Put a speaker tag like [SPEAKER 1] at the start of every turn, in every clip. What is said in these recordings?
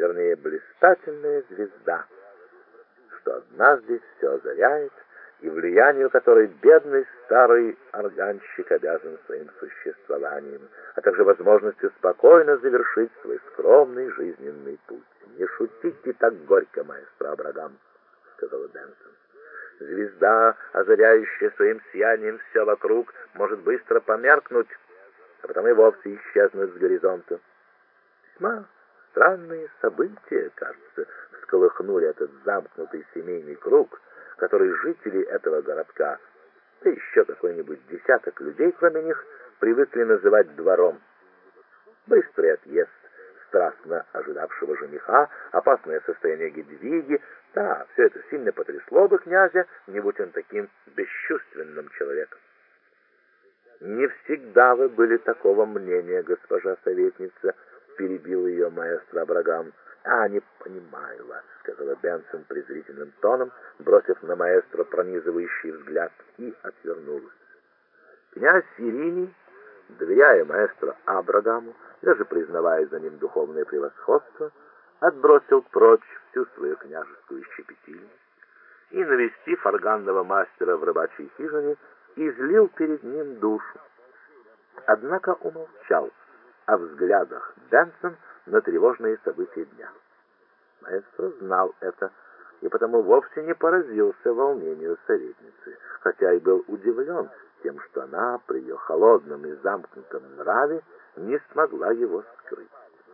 [SPEAKER 1] вернее, блистательная звезда, что однажды все озаряет, и влиянию которой бедный старый органщик обязан своим существованием, а также возможностью спокойно завершить свой скромный жизненный путь. «Не шутите так горько, маэстро Абрагам», — сказала Бенсон. «Звезда, озаряющая своим сиянием все вокруг, может быстро померкнуть, а потом и вовсе исчезнуть с горизонта. Весьма странные события, кажется, всколыхнули этот замкнутый семейный круг, который жители этого городка, да еще какой-нибудь десяток людей, кроме них, привыкли называть двором. Быстрый отъезд страстно ожидавшего жениха, опасное состояние Гедвиги, да, все это сильно потрясло бы князя, не будь он таким бесчувственным человеком. «Не всегда вы были такого мнения, госпожа советница», — перебил ее маэстро Абрагам. «Не понимаю вас», — сказала Бенсон презрительным тоном, бросив на маэстро пронизывающий взгляд, и отвернулась. Князь Ириний, доверяя маэстро Абрагаму, даже признавая за ним духовное превосходство, отбросил прочь всю свою княжескую щепетильность и, навестив органного мастера в рыбачьей хижине, излил перед ним душу. Однако умолчал о взглядах Бенсон на тревожные события дня. Маэстро знал это, и потому вовсе не поразился волнению советницы, хотя и был удивлен тем, что она при ее холодном и замкнутом нраве не смогла его скрыть.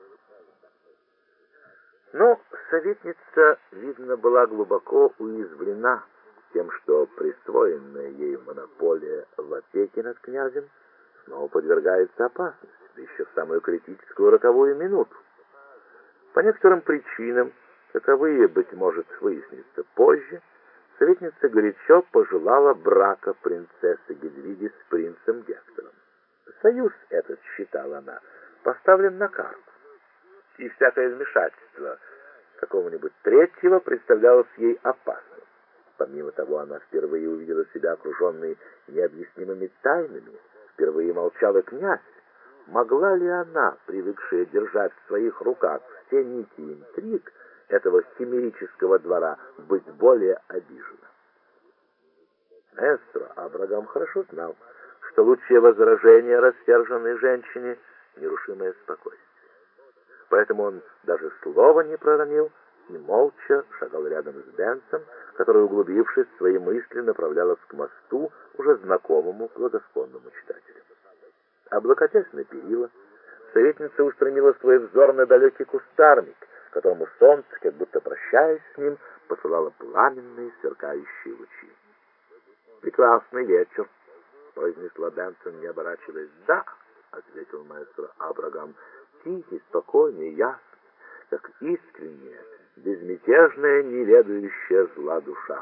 [SPEAKER 1] Но советница, видно, была глубоко уязвлена тем, что присвоенная ею монополия в опеке над князем снова подвергается опасности, да еще в самую критическую роковую минуту. По некоторым причинам, каковые, быть может, выяснится позже, советница горячо пожелала брака принцессы Гедвиги с принцем Гектором. Союз этот, считала она, поставлен на карту, и всякое вмешательство какого-нибудь третьего представлялось ей опасным. Помимо того, она впервые увидела себя окруженной необъяснимыми тайнами, впервые молчал и князь. Могла ли она, привыкшая держать в своих руках все нити интриг этого химерического двора, быть более обижена? Маэстро Абрагам хорошо знал, что лучшее возражение рассерженной женщине — нерушимое спокойствие. Поэтому он даже слова не проронил и молча шагал рядом с Бенсон, которая, углубившись в свои мысли, направлялась к мосту, уже знакомому благосклонному читателю. Облокотясь на перила, советница устремила свой взор на далекий кустарник, которому солнце, как будто прощаясь с ним, посылало пламенные сверкающие лучи. «Прекрасный вечер», — произнесла Бенсон, не оборачиваясь. «Да», — ответил маэстро Абрагам, — «тихий, спокойный, ясный, как искренняя, безмятежная, неведающая зла душа».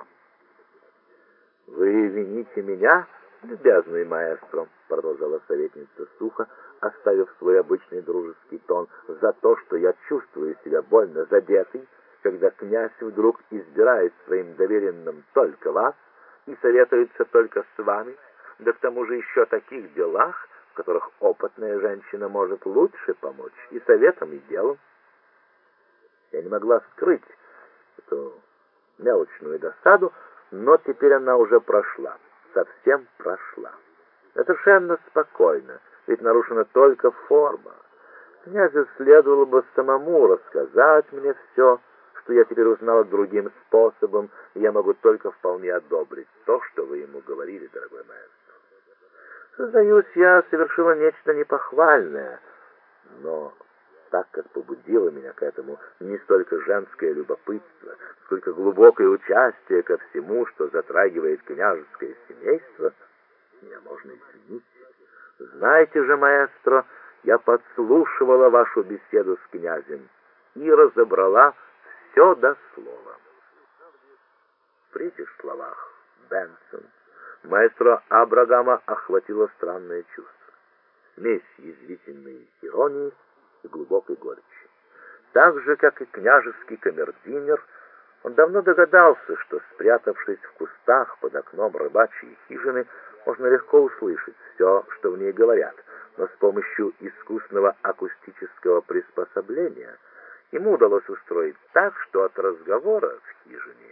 [SPEAKER 1] «Вы вините меня, любезный маэстро», — продолжала советница сухо, оставив свой обычный дружеский тон, «за то, что я чувствую себя больно задетый, когда князь вдруг избирает своим доверенным только вас и советуется только с вами, да к тому же еще о таких делах, в которых опытная женщина может лучше помочь и советом, и делом». Я не могла скрыть эту мелочную досаду, но теперь она уже прошла, совсем прошла. Совершенно спокойно, ведь нарушена только форма. Князю следовало бы самому рассказать мне все, что я теперь узнала другим способом, и я могу только вполне одобрить то, что вы ему говорили, дорогой маэстро. Сознаюсь, я совершила нечто непохвальное, но так как побудило меня к этому не столько женское любопытство, сколько глубокое участие ко всему, что затрагивает княжеское семейство, меня можно извинить. Знаете же, маэстро, я подслушивала вашу беседу с князем и разобрала все до слова. При этих словах Бенсон маэстро Абрагама охватило странное чувство, смесь язвительной иронии и глубокой горечи. Так же, как и княжеский камердинер, он давно догадался, что, спрятавшись в кустах под окном рыбачьей хижины, можно легко услышать все, что в ней говорят, но с помощью искусного акустического приспособления Ему удалось устроить так, что от разговора в хижине